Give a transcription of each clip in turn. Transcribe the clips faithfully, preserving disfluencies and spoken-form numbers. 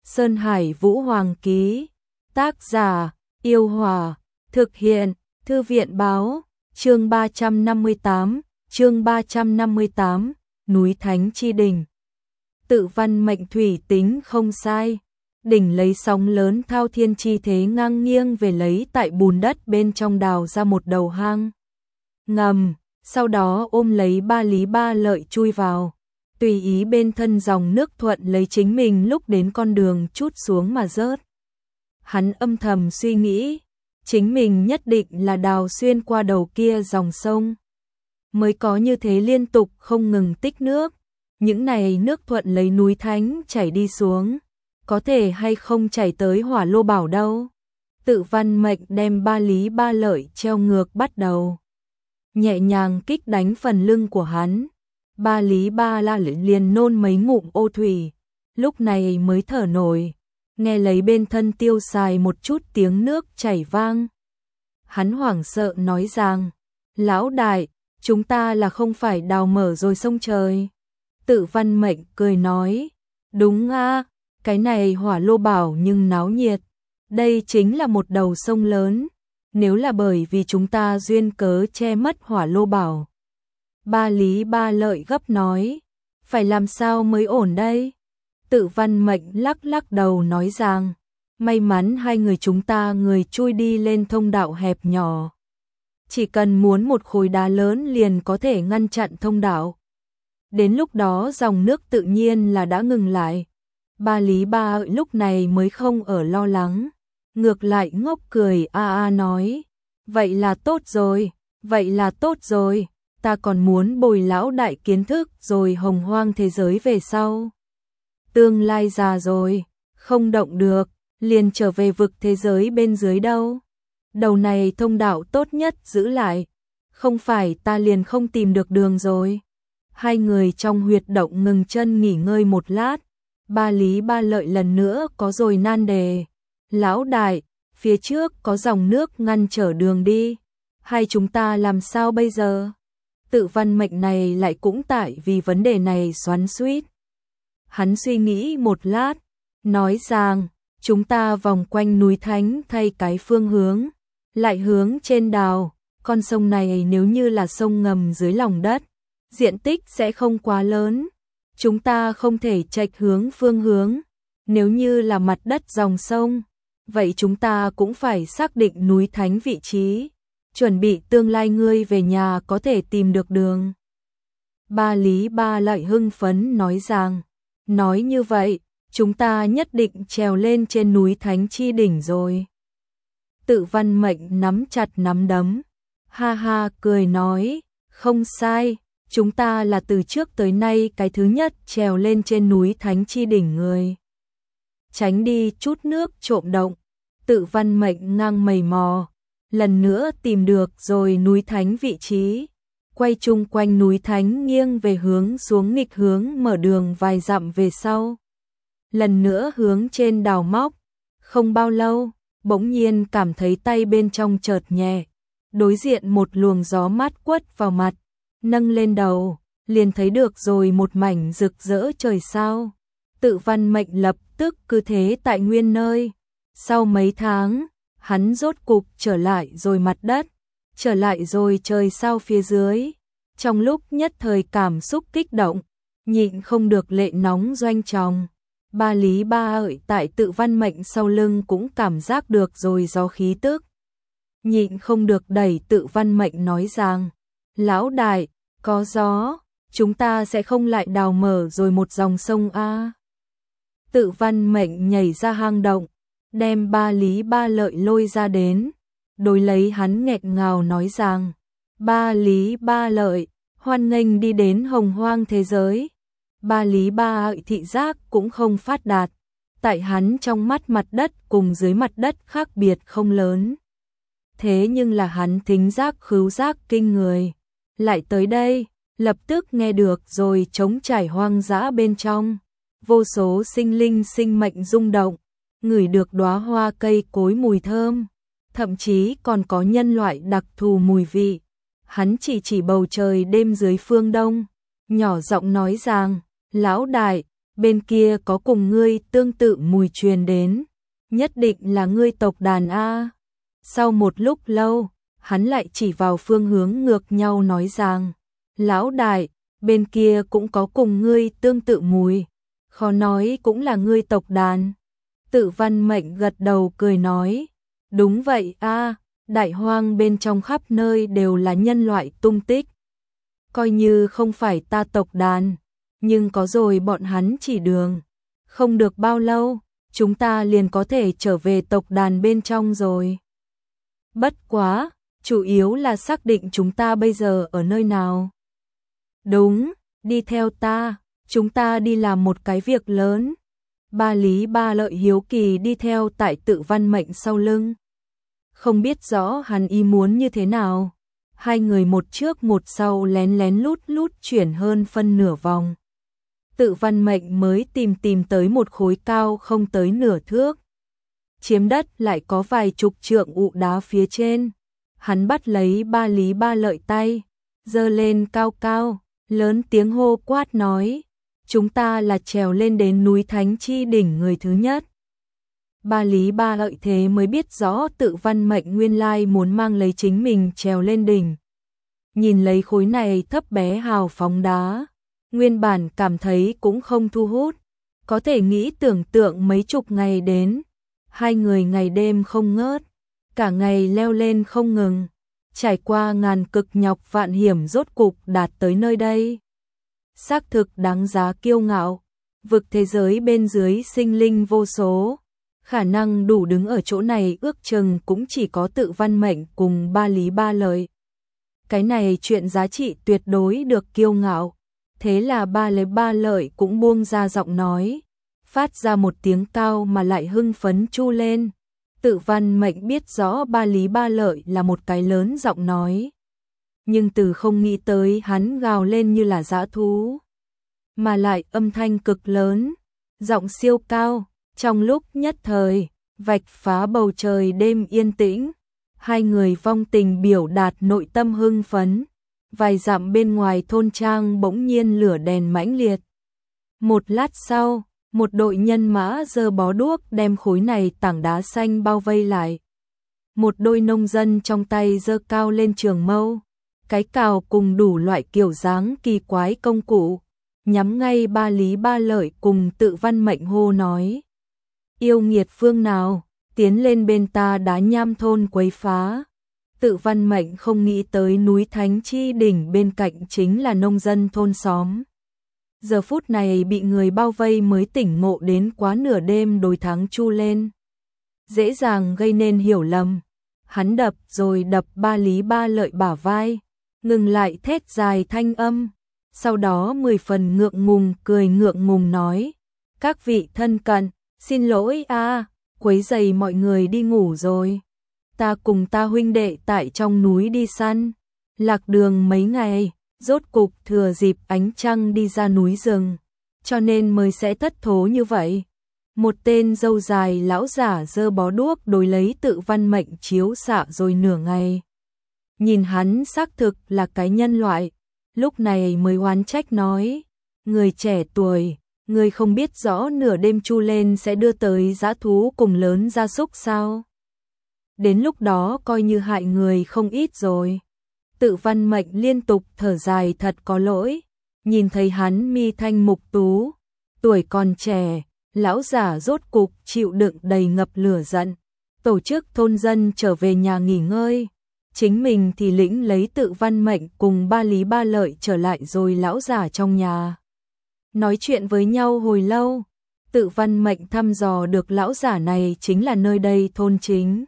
Sơn Hải Vũ Hoàng ký. Tác giả, Yêu Hòa. Thực hiện, Thư viện Báo. Chương ba trăm năm mươi tám, chương ba trăm năm mươi tám, núi Thánh Chi Đỉnh. Tự văn mệnh thủy tính không sai. Đỉnh lấy sóng lớn thao thiên chi thế ngang nghiêng về lấy tại bùn đất bên trong đào ra một đầu hang ngầm, sau đó ôm lấy Ba Lý Ba Lợi chui vào, tùy ý bên thân dòng nước thuận lấy chính mình lúc đến con đường chút xuống mà rớt. Hắn âm thầm suy nghĩ, chính mình nhất định là đào xuyên qua đầu kia dòng sông, mới có như thế liên tục không ngừng tích nước. Những này nước thuận lấy núi Thánh chảy đi xuống, có thể hay không chảy tới Hỏa Lô Bảo đâu. Tự văn mệnh đem Ba Lý Ba Lợi treo ngược bắt đầu, nhẹ nhàng kích đánh phần lưng của hắn. Ba Lý Ba La liền nôn mấy ngụm ô thủy, lúc này mới thở nổi, nghe lấy bên thân tiêu xài một chút tiếng nước chảy vang. Hắn hoảng sợ nói rằng, lão đại, chúng ta là không phải đào mở rồi sông trời. Tự văn mệnh cười nói, đúng a, cái này Hỏa Lô Bảo nhưng náo nhiệt, đây chính là một đầu sông lớn, nếu là bởi vì chúng ta duyên cớ che mất Hỏa Lô Bảo. Ba Lý Ba Lợi gấp nói, phải làm sao mới ổn đây? Tự văn mệnh lắc lắc đầu nói rằng, may mắn hai người chúng ta người chui đi lên thông đạo hẹp nhỏ. Chỉ cần muốn một khối đá lớn liền có thể ngăn chặn thông đạo. Đến lúc đó dòng nước tự nhiên là đã ngừng lại. Ba Lý Ba Lợi lúc này mới không ở lo lắng, ngược lại ngốc cười a a nói, vậy là tốt rồi, vậy là tốt rồi, ta còn muốn bồi lão đại kiến thức rồi hồng hoang thế giới về sau. Tương lai già rồi, không động được, liền trở về vực thế giới bên dưới đâu. Đầu này thông đạo tốt nhất giữ lại, không phải ta liền không tìm được đường rồi. Hai người trong huyệt động ngừng chân nghỉ ngơi một lát. Ba Lý Ba Lợi lần nữa có rồi nan đề. Lão đại, phía trước có dòng nước ngăn trở đường đi, hay chúng ta làm sao bây giờ? Tự văn mệnh này lại cũng tại vì vấn đề này xoắn xuýt. Hắn suy nghĩ một lát, nói rằng, chúng ta vòng quanh núi Thánh thay cái phương hướng, lại hướng trên đào. Con sông này nếu như là sông ngầm dưới lòng đất, diện tích sẽ không quá lớn. Chúng ta không thể chệch hướng phương hướng. Nếu như là mặt đất dòng sông, vậy chúng ta cũng phải xác định núi Thánh vị trí, chuẩn bị tương lai ngươi về nhà có thể tìm được đường. Ba Lý Ba Lợi hưng phấn nói rằng, nói như vậy, chúng ta nhất định trèo lên trên núi Thánh Chi Đỉnh rồi. Tự văn mệnh nắm chặt nắm đấm, ha ha cười nói, không sai, chúng ta là từ trước tới nay cái thứ nhất trèo lên trên núi Thánh Chi Đỉnh người. Tránh đi chút nước trộm động. Tự văn mệnh ngang mầy mò, lần nữa tìm được rồi núi Thánh vị trí, quay chung quanh núi Thánh nghiêng về hướng xuống nghịch hướng mở đường vài dặm về sau. Lần nữa hướng trên đào móc, không bao lâu, bỗng nhiên cảm thấy tay bên trong chợt nhẹ, đối diện một luồng gió mát quất vào mặt, nâng lên đầu, liền thấy được rồi một mảnh rực rỡ trời sao. Tự văn mệnh lập tức cứ thế tại nguyên nơi. Sau mấy tháng, hắn rốt cục trở lại rồi mặt đất, trở lại rồi trời sao phía dưới. Trong lúc nhất thời cảm xúc kích động, nhịn không được lệ nóng doanh tròng. Ba Lý Ba Lợi tại tự văn mệnh sau lưng cũng cảm giác được rồi gió khí tức. Nhịn không được đẩy tự văn mệnh nói rằng, lão đại, có gió, chúng ta sẽ không lại đào mở rồi một dòng sông a. Tự văn mệnh nhảy ra hang động, đem Ba Lý Ba Lợi lôi ra đến, đối lấy hắn nghẹt ngào nói rằng, Ba Lý Ba Lợi, hoan nghênh đi đến hồng hoang thế giới. Ba Lý Ba Lợi thị giác cũng không phát đạt, tại hắn trong mắt mặt đất cùng dưới mặt đất khác biệt không lớn. Thế nhưng là hắn thính giác khứu giác kinh người, lại tới đây, lập tức nghe được rồi trống trải hoang dã bên trong, vô số sinh linh sinh mệnh rung động, ngửi được đóa hoa cây cối mùi thơm, thậm chí còn có nhân loại đặc thù mùi vị. Hắn chỉ chỉ bầu trời đêm dưới phương đông, nhỏ giọng nói rằng, lão đại, bên kia có cùng ngươi tương tự mùi truyền đến, nhất định là ngươi tộc đàn a. Sau một lúc lâu, hắn lại chỉ vào phương hướng ngược nhau nói rằng, lão đại, bên kia cũng có cùng ngươi tương tự mùi, khó nói cũng là ngươi tộc đàn. Tự Văn Mệnh gật đầu cười nói, đúng vậy a, đại hoang bên trong khắp nơi đều là nhân loại tung tích. Coi như không phải ta tộc đàn, nhưng có rồi bọn hắn chỉ đường, không được bao lâu, chúng ta liền có thể trở về tộc đàn bên trong rồi. Bất quá, chủ yếu là xác định chúng ta bây giờ ở nơi nào. Đúng, đi theo ta, chúng ta đi làm một cái việc lớn. Ba Lý Ba Lợi hiếu kỳ đi theo tại Tự Văn Mệnh sau lưng. Không biết rõ hắn ý muốn như thế nào. Hai người một trước một sau lén lén lút lút chuyển hơn phân nửa vòng. Tự Văn Mệnh mới tìm tìm tới một khối cao không tới nửa thước. Chiếm đất lại có vài chục trượng ụ đá phía trên. Hắn bắt lấy Ba Lý Ba Lợi tay, giơ lên cao cao, lớn tiếng hô quát nói, chúng ta là trèo lên đến núi Thánh Chi đỉnh người thứ nhất. Ba Lý Ba Lợi thế mới biết rõ Tự Văn Mệnh nguyên lai muốn mang lấy chính mình trèo lên đỉnh. Nhìn lấy khối này thấp bé hào phóng đá, nguyên bản cảm thấy cũng không thu hút, có thể nghĩ tưởng tượng mấy chục ngày đến, hai người ngày đêm không ngớt, cả ngày leo lên không ngừng, trải qua ngàn cực nhọc vạn hiểm rốt cục đạt tới nơi đây. Xác thực đáng giá kiêu ngạo, vực thế giới bên dưới sinh linh vô số, khả năng đủ đứng ở chỗ này ước chừng cũng chỉ có Tự Văn Mệnh cùng Ba Lý Ba Lợi. Cái này chuyện giá trị tuyệt đối được kiêu ngạo, thế là Ba Lý Ba Lợi cũng buông ra giọng nói, phát ra một tiếng cao mà lại hưng phấn chu lên. Tự Văn Mệnh biết rõ Ba Lý Ba Lợi là một cái lớn giọng nói, nhưng từ không nghĩ tới hắn gào lên như là dã thú, mà lại âm thanh cực lớn, giọng siêu cao, trong lúc nhất thời, vạch phá bầu trời đêm yên tĩnh, hai người vong tình biểu đạt nội tâm hưng phấn, vài dặm bên ngoài thôn trang bỗng nhiên lửa đèn mãnh liệt. Một lát sau, một đội nhân mã giơ bó đuốc đem khối này tảng đá xanh bao vây lại. Một đôi nông dân trong tay giơ cao lên trường mâu, cái cào cùng đủ loại kiểu dáng kỳ quái công cụ, nhắm ngay Ba Lý Ba Lợi cùng Tự Văn Mệnh hô nói, yêu nghiệt phương nào, tiến lên bên ta đá nham thôn quấy phá. Tự Văn Mệnh không nghĩ tới núi Thánh Chi đỉnh bên cạnh chính là nông dân thôn xóm. Giờ phút này bị người bao vây mới tỉnh ngộ đến quá nửa đêm đối thắng chu lên. Dễ dàng gây nên hiểu lầm. Hắn đập rồi đập Ba Lý Ba Lợi bả vai, ngừng lại thét dài thanh âm. Sau đó mười phần ngượng ngùng cười ngượng ngùng nói, các vị thân cận, xin lỗi a, quấy rầy mọi người đi ngủ rồi. Ta cùng ta huynh đệ tại trong núi đi săn, lạc đường mấy ngày, rốt cục thừa dịp ánh trăng đi ra núi rừng, cho nên mới sẽ thất thố như vậy. Một tên râu dài lão giả giơ bó đuốc đối lấy Tự Văn Mệnh chiếu xạ rồi nửa ngày. Nhìn hắn xác thực là cái nhân loại, lúc này mới oán trách nói, người trẻ tuổi, người không biết rõ nửa đêm chu lên sẽ đưa tới dã thú cùng lớn gia súc sao? Đến lúc đó coi như hại người không ít rồi. Tự Văn Mệnh liên tục thở dài thật có lỗi, nhìn thấy hắn mi thanh mục tú, tuổi còn trẻ, lão giả rốt cục chịu đựng đầy ngập lửa giận, tổ chức thôn dân trở về nhà nghỉ ngơi, chính mình thì lĩnh lấy Tự Văn Mệnh cùng Ba Lý Ba Lợi trở lại rồi lão giả trong nhà. Nói chuyện với nhau hồi lâu, Tự Văn Mệnh thăm dò được lão giả này chính là nơi đây thôn chính.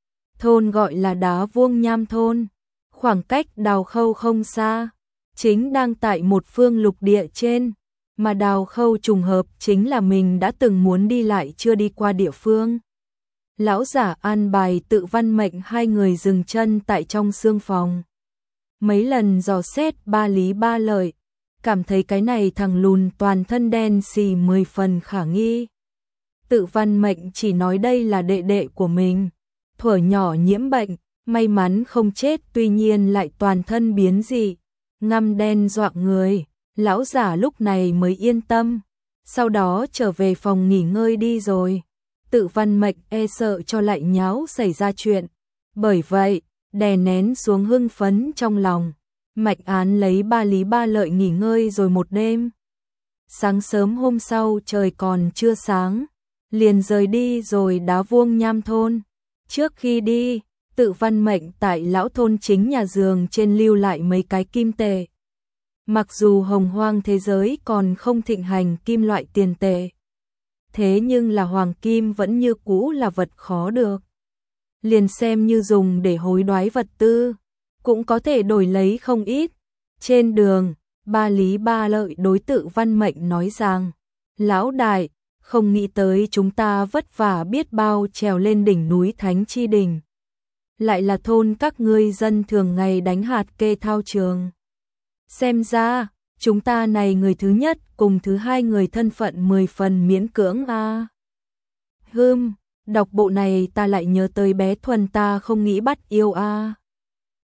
Thôn gọi là Đá Vuông Nham thôn, khoảng cách Đào Khâu không xa, chính đang tại một phương lục địa trên, mà Đào Khâu trùng hợp chính là mình đã từng muốn đi lại chưa đi qua địa phương. Lão giả an bài Tự Văn Mệnh hai người dừng chân tại trong xương phòng. Mấy lần dò xét Ba Lý Ba Lợi, cảm thấy cái này thằng lùn toàn thân đen xì mười phần khả nghi. Tự Văn Mệnh chỉ nói đây là đệ đệ của mình, thuở nhỏ nhiễm bệnh, may mắn không chết, tuy nhiên lại toàn thân biến dị, ngăm đen dọa người. Lão giả lúc này mới yên tâm, sau đó trở về phòng nghỉ ngơi đi rồi. Tự Văn Mệnh e sợ cho lại nháo xảy ra chuyện, bởi vậy, đè nén xuống hưng phấn trong lòng. Mạch Án lấy ba Lý Ba Lợi nghỉ ngơi rồi một đêm. Sáng sớm hôm sau trời còn chưa sáng, liền rời đi rồi đá vuông Nham thôn. Trước khi đi, Tự Văn Mệnh tại lão thôn chính nhà giường trên lưu lại mấy cái kim tệ. Mặc dù hồng hoang thế giới còn không thịnh hành kim loại tiền tệ, thế nhưng là hoàng kim vẫn như cũ là vật khó được. Liền xem như dùng để hối đoái vật tư, cũng có thể đổi lấy không ít. Trên đường, ba Lý Ba Lợi đối Tự Văn Mệnh nói rằng, lão đại, không nghĩ tới chúng ta vất vả biết bao trèo lên đỉnh núi Thánh Chi Đỉnh. Lại là thôn các ngươi dân thường ngày đánh hạt kê thao trường. Xem ra, chúng ta này người thứ nhất cùng thứ hai người thân phận mười phần miễn cưỡng a. À. Hừm, đọc bộ này ta lại nhớ tới bé Thuần ta không nghĩ bắt yêu a. À.